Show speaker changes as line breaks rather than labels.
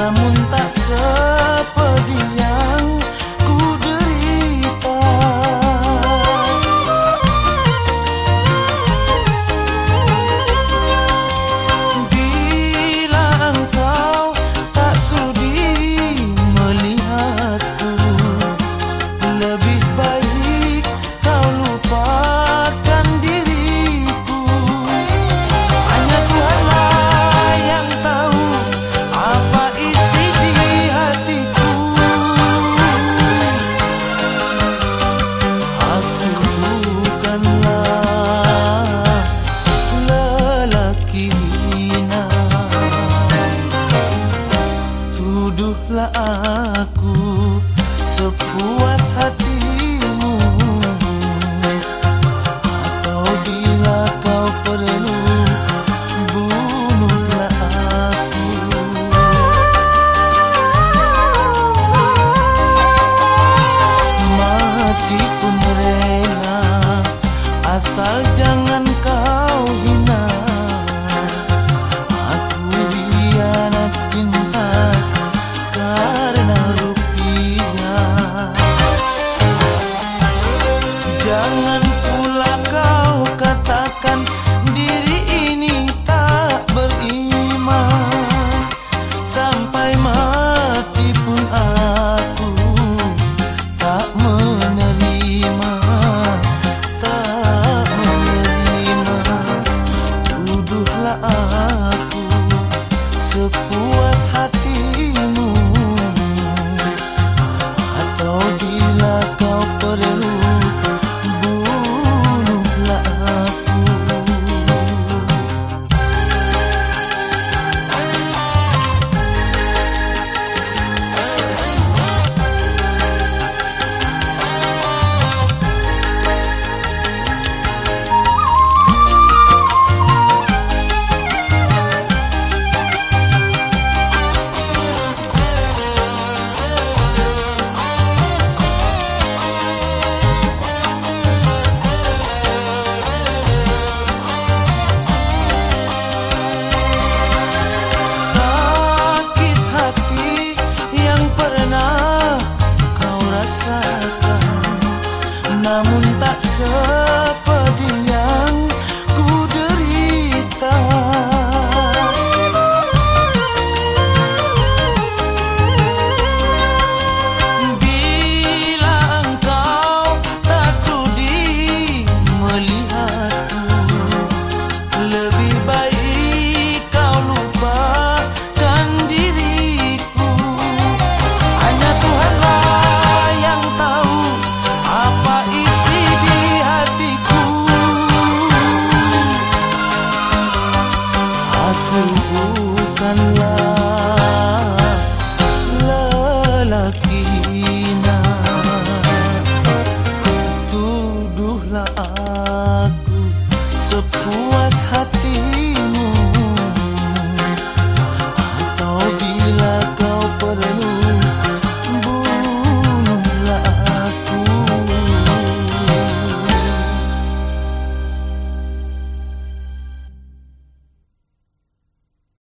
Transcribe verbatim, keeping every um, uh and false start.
namun tak seperti yang ku derita. Bila engkau tak sudi melihatku, lebih baik kau lupakan diriku. Hanya Tuhanlah yang tahu apa isi di hatiku. Aku bukanlah lelaki hina, tuduhlah aku sepuas hatimu, atau bila kau perlu bunuhlah aku. Mati pun rela asal jangan kau hina. Aku hianat cinta karena rupiah. Jangan pula kau katakan diri ini tak beriman. Sampai mati pun aku tak menerima, tak menerima. Tuduhlah aku sepuas hatimu, atau bila kau perlu